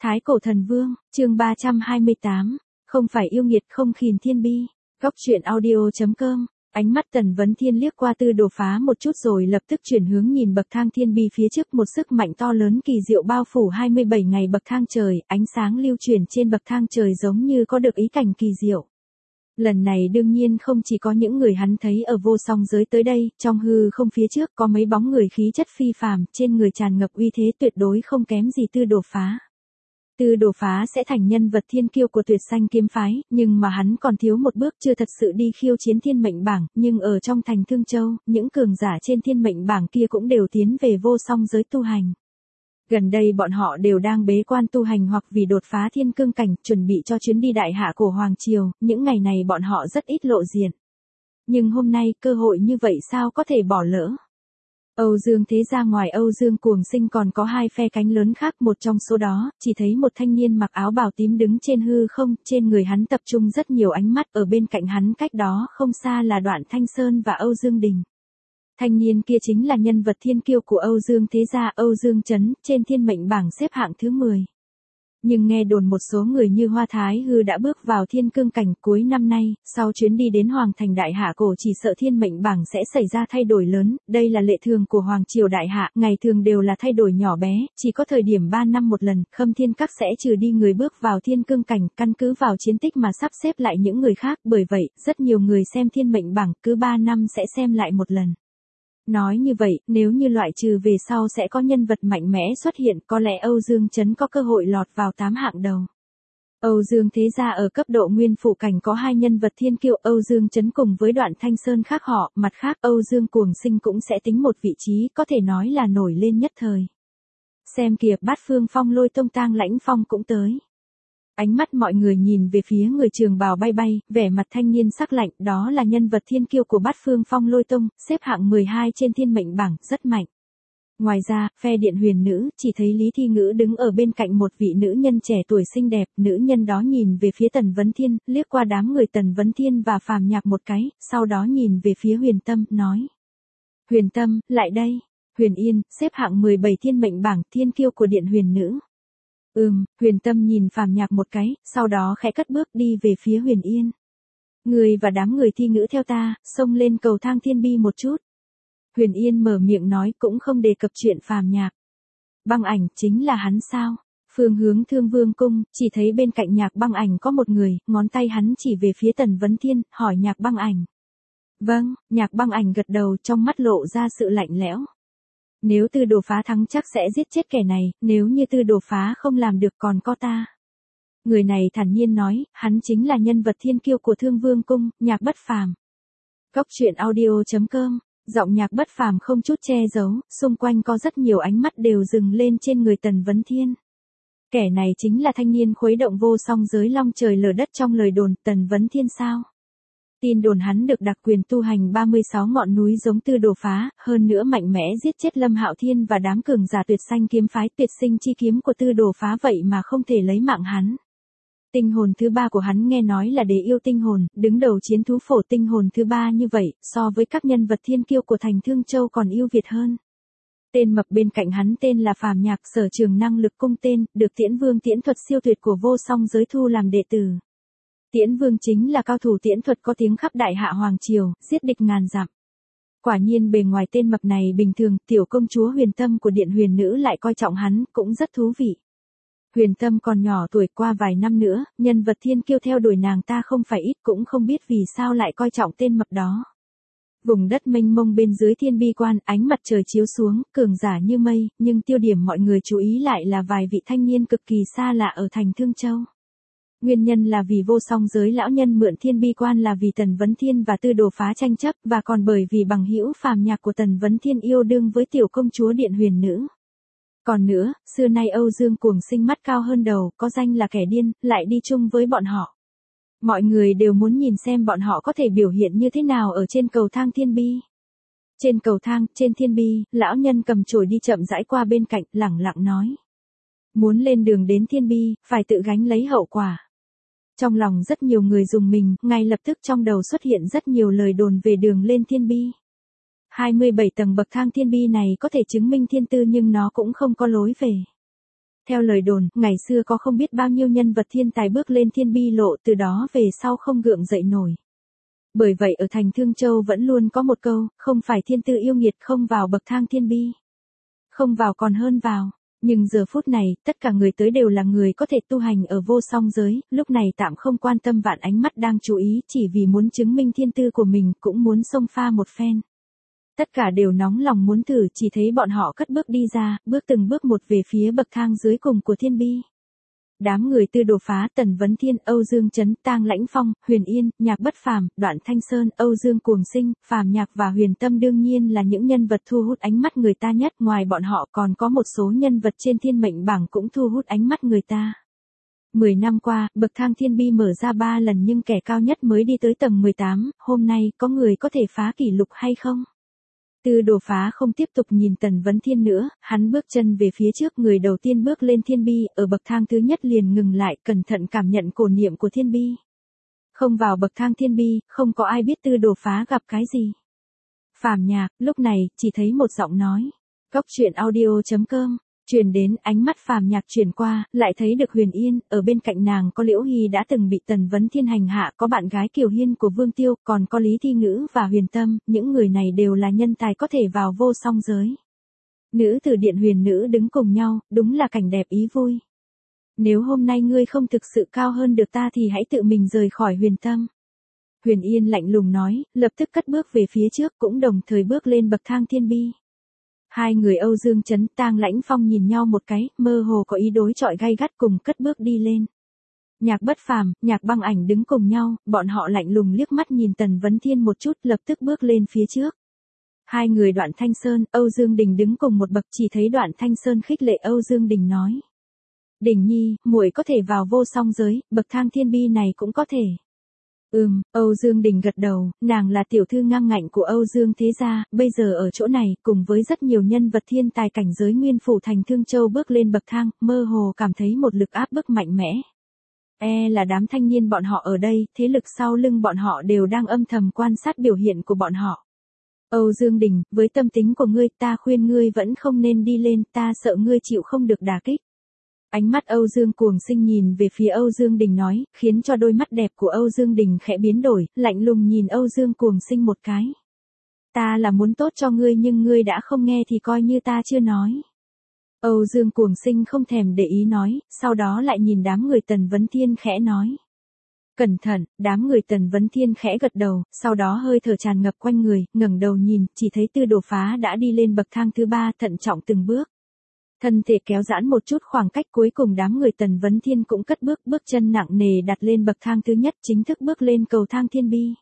Thái Cổ Thần Vương, chương 328, không phải yêu nghiệt không khìn thiên bi. Góc truyện audio.com. Ánh mắt Tần Vấn Thiên liếc qua Tư Đồ Phá một chút rồi lập tức chuyển hướng nhìn bậc thang thiên bi phía trước, một sức mạnh to lớn kỳ diệu bao phủ 27 ngày bậc thang trời, ánh sáng lưu chuyển trên bậc thang trời giống như có được ý cảnh kỳ diệu. Lần này đương nhiên không chỉ có những người hắn thấy ở vô song giới tới đây, trong hư không phía trước có mấy bóng người khí chất phi phàm, trên người tràn ngập uy thế tuyệt đối không kém gì Tư Đồ Phá. Tư Đồ Phá sẽ thành nhân vật thiên kiêu của Tuyệt Xanh kiếm phái, nhưng mà hắn còn thiếu một bước, chưa thật sự đi khiêu chiến thiên mệnh bảng, nhưng ở trong thành Thương Châu, những cường giả trên thiên mệnh bảng kia cũng đều tiến về vô song giới tu hành. Gần đây bọn họ đều đang bế quan tu hành hoặc vì đột phá thiên cương cảnh, chuẩn bị cho chuyến đi đại hạ cổ Hoàng Triều, những ngày này bọn họ rất ít lộ diện. Nhưng hôm nay, cơ hội như vậy sao có thể bỏ lỡ. Âu Dương Thế Gia ngoài Âu Dương Cuồng Sinh còn có hai phe cánh lớn khác, một trong số đó, chỉ thấy một thanh niên mặc áo bào tím đứng trên hư không, trên người hắn tập trung rất nhiều ánh mắt, ở bên cạnh hắn cách đó không xa là Đoạn Thanh Sơn và Âu Dương Đình. Thanh niên kia chính là nhân vật thiên kiêu của Âu Dương Thế Gia, Âu Dương Chấn, trên thiên mệnh bảng xếp hạng thứ 10. Nhưng nghe đồn một số người như Hoa Thái Hư đã bước vào thiên cương cảnh cuối năm nay, sau chuyến đi đến Hoàng thành Đại Hạ cổ chỉ sợ thiên mệnh bảng sẽ xảy ra thay đổi lớn, đây là lệ thường của Hoàng triều Đại Hạ, ngày thường đều là thay đổi nhỏ bé, chỉ có thời điểm 3 năm một lần, Khâm Thiên Các sẽ trừ đi người bước vào thiên cương cảnh, căn cứ vào chiến tích mà sắp xếp lại những người khác, bởi vậy, rất nhiều người xem thiên mệnh bảng, cứ 3 năm sẽ xem lại một lần. Nói như vậy, nếu như loại trừ về sau sẽ có nhân vật mạnh mẽ xuất hiện, có lẽ Âu Dương Chấn có cơ hội lọt vào 8 hạng đầu. Âu Dương Thế Gia ở cấp độ nguyên phụ cảnh có hai nhân vật thiên kiêu, Âu Dương Chấn cùng với Đoạn Thanh Sơn khác họ, mặt khác Âu Dương Cuồng Sinh cũng sẽ tính một vị trí, có thể nói là nổi lên nhất thời. Xem kìa, Bát Phương Phong Lôi Tông Tang Lãnh Phong cũng tới. Ánh mắt mọi người nhìn về phía người trường bào bay bay, vẻ mặt thanh niên sắc lạnh, đó là nhân vật thiên kiêu của Bát Phương Phong Lôi Tông, xếp hạng 12 trên thiên mệnh bảng, rất mạnh. Ngoài ra, phe Điện Huyền Nữ, chỉ thấy Lý Thi Ngữ đứng ở bên cạnh một vị nữ nhân trẻ tuổi xinh đẹp, nữ nhân đó nhìn về phía Tần Vấn Thiên, liếc qua đám người Tần Vấn Thiên và Phàm Nhạc một cái, sau đó nhìn về phía Huyền Tâm, nói. Huyền Tâm, lại đây. Huyền Yên, xếp hạng 17 thiên mệnh bảng, thiên kiêu của Điện Huyền Nữ. Huyền Tâm nhìn Phàm Nhạc một cái, sau đó khẽ cất bước đi về phía Huyền Yên. Người và đám người Thi Ngữ theo ta, xông lên cầu thang thiên bi một chút. Huyền Yên mở miệng nói, cũng không đề cập chuyện Phàm Nhạc. Băng Ảnh, chính là hắn sao? Phương hướng Thương Vương cung, chỉ thấy bên cạnh Nhạc Băng Ảnh có một người, ngón tay hắn chỉ về phía Tần Vấn Thiên, hỏi Nhạc Băng Ảnh. Vâng, Nhạc Băng Ảnh gật đầu, trong mắt lộ ra sự lạnh lẽo. Nếu Tư Đồ Phá thắng chắc sẽ giết chết kẻ này, nếu như Tư Đồ Phá không làm được còn có ta. Người này thản nhiên nói, hắn chính là nhân vật thiên kiêu của Thương Vương cung, Nhạc Bất Phàm. Góc truyện audio.com. Giọng Nhạc Bất Phàm không chút che giấu, xung quanh có rất nhiều ánh mắt đều dừng lên trên người Tần Vấn Thiên. Kẻ này chính là thanh niên khuấy động vô song giới long trời lở đất trong lời đồn, Tần Vấn Thiên sao? Tin đồn hắn được đặc quyền tu hành 36 ngọn núi giống Tư Đồ Phá, hơn nữa mạnh mẽ giết chết Lâm Hạo Thiên và đám cường giả Tuyệt Xanh kiếm phái, Tuyệt Sinh chi kiếm của Tư Đồ Phá, vậy mà không thể lấy mạng hắn. Tinh hồn thứ 3 của hắn nghe nói là Đế yêu tinh hồn, đứng đầu chiến thú phổ tinh hồn thứ 3 như vậy, so với các nhân vật thiên kiêu của thành Thương Châu còn ưu việt hơn. Tên mập bên cạnh hắn tên là Phàm Nhạc, sở trường năng lực cung tên, được Tiễn Vương tiễn thuật siêu tuyệt của vô song giới thu làm đệ tử. Tiễn Vương chính là cao thủ tiễn thuật có tiếng khắp Đại Hạ Hoàng Triều, giết địch ngàn dặm. Quả nhiên bề ngoài tên mập này bình thường, tiểu công chúa Huyền Tâm của Điện Huyền Nữ lại coi trọng hắn, cũng rất thú vị. Huyền Tâm còn nhỏ tuổi, qua vài năm nữa, nhân vật thiên kiêu theo đuổi nàng ta không phải ít, cũng không biết vì sao lại coi trọng tên mập đó. Vùng đất mênh mông bên dưới thiên bi quan, ánh mặt trời chiếu xuống, cường giả như mây, nhưng tiêu điểm mọi người chú ý lại là vài vị thanh niên cực kỳ xa lạ ở thành Thương Châu. Nguyên nhân là vì vô song giới lão nhân mượn thiên bi quan là vì Tần Vấn Thiên và Tư Đồ Phá tranh chấp, và còn bởi vì bằng hữu Phàm Nhạc của Tần Vấn Thiên yêu đương với tiểu công chúa Điện Huyền Nữ. Còn nữa, xưa nay Âu Dương Cuồng Sinh mắt cao hơn đầu, có danh là kẻ điên, lại đi chung với bọn họ. Mọi người đều muốn nhìn xem bọn họ có thể biểu hiện như thế nào ở trên cầu thang thiên bi. Trên cầu thang, trên thiên bi, lão nhân cầm chổi đi chậm rãi qua bên cạnh, lẳng lặng nói. Muốn lên đường đến thiên bi, phải tự gánh lấy hậu quả. Trong lòng rất nhiều người rùng mình, ngay lập tức trong đầu xuất hiện rất nhiều lời đồn về đường lên thiên bi. 27 tầng bậc thang thiên bi này có thể chứng minh thiên tư nhưng nó cũng không có lối về. Theo lời đồn, ngày xưa có không biết bao nhiêu nhân vật thiên tài bước lên thiên bi lộ, từ đó về sau không gượng dậy nổi. Bởi vậy ở thành Thương Châu vẫn luôn có một câu, không phải thiên tư yêu nghiệt không vào bậc thang thiên bi. Không vào còn hơn vào. Nhưng giờ phút này, tất cả người tới đều là người có thể tu hành ở vô song giới, lúc này tạm không quan tâm vạn ánh mắt đang chú ý, chỉ vì muốn chứng minh thiên tư của mình, cũng muốn xông pha một phen. Tất cả đều nóng lòng muốn thử, chỉ thấy bọn họ cất bước đi ra, bước từng bước một về phía bậc thang dưới cùng của thiên bi. Đám người Tư Đồ Phá, Tần Vấn Thiên, Âu Dương Chấn, Tang Lãnh Phong, Huyền Yên, Nhạc Bất Phàm, Đoạn Thanh Sơn, Âu Dương Cuồng Sinh, Phàm Nhạc và Huyền Tâm đương nhiên là những nhân vật thu hút ánh mắt người ta nhất, ngoài bọn họ còn có một số nhân vật trên thiên mệnh bảng cũng thu hút ánh mắt người ta. 10 năm qua, bậc thang thiên bi mở ra 3 lần nhưng kẻ cao nhất mới đi tới tầng 18, hôm nay có người có thể phá kỷ lục hay không? Tư Đồ Phá không tiếp tục nhìn Tần Vấn Thiên nữa, hắn bước chân về phía trước, người đầu tiên bước lên thiên bi, ở bậc thang thứ nhất liền ngừng lại, cẩn thận cảm nhận cổ niệm của thiên bi. Không vào bậc thang thiên bi, không có ai biết Tư Đồ Phá gặp cái gì. Phàm Nhạc, lúc này, chỉ thấy một giọng nói. Cóc truyện audio.com, truyền đến, ánh mắt Phàm Nhạc chuyển qua, lại thấy được Huyền Yên, ở bên cạnh nàng có Liễu Hy đã từng bị Tần Vấn Thiên hành hạ, có bạn gái Kiều Hiên của Vương Tiêu, còn có Lý Thi Ngữ và Huyền Tâm, những người này đều là nhân tài có thể vào vô song giới. Nữ tử điện huyền nữ đứng cùng nhau, đúng là cảnh đẹp ý vui. Nếu hôm nay ngươi không thực sự cao hơn được ta thì hãy tự mình rời khỏi Huyền Tâm. Huyền Yên lạnh lùng nói, lập tức cất bước về phía trước, cũng đồng thời bước lên bậc thang thiên bi. Hai người Âu Dương Chấn, Tang Lãnh Phong nhìn nhau một cái, mơ hồ có ý đối chọi gay gắt, cùng cất bước đi lên. Nhạc Bất Phàm, Nhạc Băng Ảnh đứng cùng nhau, bọn họ lạnh lùng liếc mắt nhìn Tần Vấn Thiên một chút, lập tức bước lên phía trước. Hai người Đoạn Thanh Sơn, Âu Dương Đình đứng cùng một bậc, chỉ thấy Đoạn Thanh Sơn khích lệ Âu Dương Đình nói: "Đình nhi, muội có thể vào vô song giới, bậc thang thiên bi này cũng có thể." Âu Dương Đình gật đầu, nàng là tiểu thư ngang ngạnh của Âu Dương thế gia, bây giờ ở chỗ này, cùng với rất nhiều nhân vật thiên tài cảnh giới nguyên phủ thành Thương Châu bước lên bậc thang, mơ hồ cảm thấy một lực áp bức mạnh mẽ. Là đám thanh niên bọn họ ở đây, thế lực sau lưng bọn họ đều đang âm thầm quan sát biểu hiện của bọn họ. Âu Dương Đình, với tâm tính của ngươi, ta khuyên ngươi vẫn không nên đi lên, ta sợ ngươi chịu không được đả kích. Ánh mắt Âu Dương Cuồng Sinh nhìn về phía Âu Dương Đình nói, khiến cho đôi mắt đẹp của Âu Dương Đình khẽ biến đổi, lạnh lùng nhìn Âu Dương Cuồng Sinh một cái. Ta là muốn tốt cho ngươi nhưng ngươi đã không nghe thì coi như ta chưa nói. Âu Dương Cuồng Sinh không thèm để ý nói, sau đó lại nhìn đám người Tần Vấn Thiên khẽ nói. Cẩn thận, đám người Tần Vấn Thiên khẽ gật đầu, sau đó hơi thở tràn ngập quanh người, ngẩng đầu nhìn, chỉ thấy Tư Đồ Phá đã đi lên bậc thang thứ 3, thận trọng từng bước. Thân thể kéo giãn một chút khoảng cách, cuối cùng đám người Tần Vấn Thiên cũng cất bước, bước chân nặng nề đặt lên bậc thang thứ nhất, chính thức bước lên cầu thang thiên bi.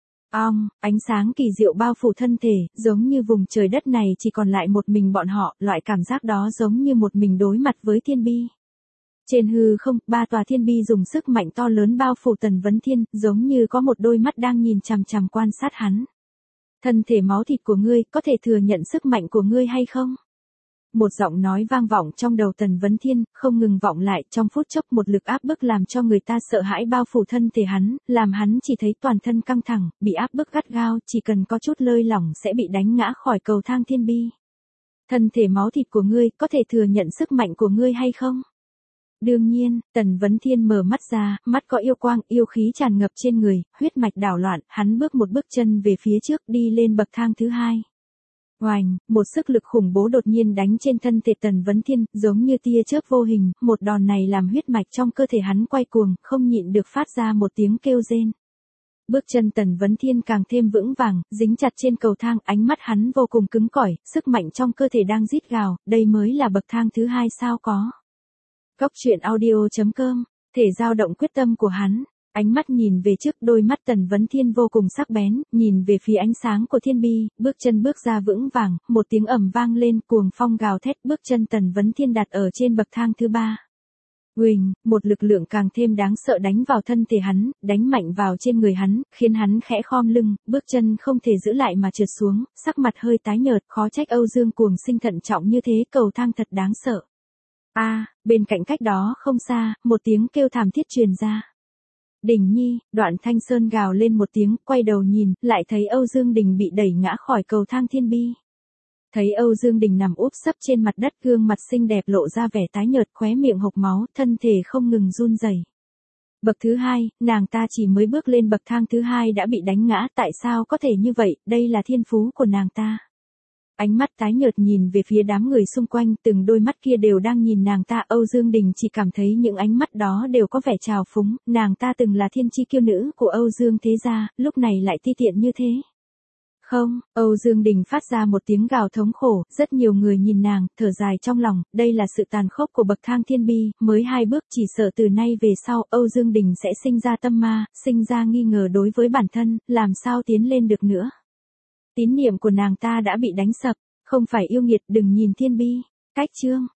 Ánh sáng kỳ diệu bao phủ thân thể, giống như vùng trời đất này chỉ còn lại một mình bọn họ, loại cảm giác đó giống như một mình đối mặt với thiên bi. Trên hư không, 3 tòa thiên bi dùng sức mạnh to lớn bao phủ Tần Vấn Thiên, giống như có một đôi mắt đang nhìn chằm chằm quan sát hắn. Thân thể máu thịt của ngươi, có thể thừa nhận sức mạnh của ngươi hay không? Một giọng nói vang vọng trong đầu Tần Vấn Thiên, không ngừng vọng lại, trong phút chốc một lực áp bức làm cho người ta sợ hãi bao phủ thân thể hắn, làm hắn chỉ thấy toàn thân căng thẳng, bị áp bức gắt gao, chỉ cần có chút lơi lỏng sẽ bị đánh ngã khỏi cầu thang thiên bi. Thân thể máu thịt của ngươi, có thể thừa nhận sức mạnh của ngươi hay không? Đương nhiên, Tần Vấn Thiên mở mắt ra, mắt có yêu quang, yêu khí tràn ngập trên người, huyết mạch đảo loạn, hắn bước một bước chân về phía trước, đi lên bậc thang thứ 2. Oành, một sức lực khủng bố đột nhiên đánh trên thân thể Tần Vấn Thiên, giống như tia chớp vô hình, một đòn này làm huyết mạch trong cơ thể hắn quay cuồng, không nhịn được phát ra một tiếng kêu rên. Bước chân Tần Vấn Thiên càng thêm vững vàng, dính chặt trên cầu thang, ánh mắt hắn vô cùng cứng cỏi, sức mạnh trong cơ thể đang rít gào, đây mới là bậc thang thứ 2 sao có. Cóc truyện audio.com, thể dao động quyết tâm của hắn. Ánh mắt nhìn về trước, đôi mắt Tần Vấn Thiên vô cùng sắc bén, nhìn về phía ánh sáng của thiên bi, bước chân bước ra vững vàng, một tiếng ầm vang lên, cuồng phong gào thét, bước chân Tần Vấn Thiên đặt ở trên bậc thang thứ 3. Uỳnh, một lực lượng càng thêm đáng sợ đánh vào thân thể hắn, đánh mạnh vào trên người hắn, khiến hắn khẽ khom lưng, bước chân không thể giữ lại mà trượt xuống, sắc mặt hơi tái nhợt, khó trách Âu Dương Cuồng Sinh thận trọng như thế, cầu thang thật đáng sợ. Bên cạnh cách đó không xa, một tiếng kêu thảm thiết truyền ra. Đình nhi, Đoạn Thanh Sơn gào lên một tiếng, quay đầu nhìn, lại thấy Âu Dương Đình bị đẩy ngã khỏi cầu thang thiên bi. Thấy Âu Dương Đình nằm úp sấp trên mặt đất, gương mặt xinh đẹp lộ ra vẻ tái nhợt, khóe miệng hộc máu, thân thể không ngừng run rẩy. Bậc thứ hai, nàng ta chỉ mới bước lên bậc thang thứ hai đã bị đánh ngã, tại sao có thể như vậy, đây là thiên phú của nàng ta. Ánh mắt tái nhợt nhìn về phía đám người xung quanh, từng đôi mắt kia đều đang nhìn nàng ta. Âu Dương Đình chỉ cảm thấy những ánh mắt đó đều có vẻ trào phúng, nàng ta từng là thiên chi kiêu nữ của Âu Dương thế gia, lúc này lại ti tiện như thế. Không, Âu Dương Đình phát ra một tiếng gào thống khổ, rất nhiều người nhìn nàng, thở dài trong lòng, đây là sự tàn khốc của bậc thang thiên bi, mới 2 bước chỉ sợ từ nay về sau Âu Dương Đình sẽ sinh ra tâm ma, sinh ra nghi ngờ đối với bản thân, làm sao tiến lên được nữa. Tín niệm của nàng ta đã bị đánh sập, không phải yêu nghiệt đừng nhìn thiên bi. Cách chương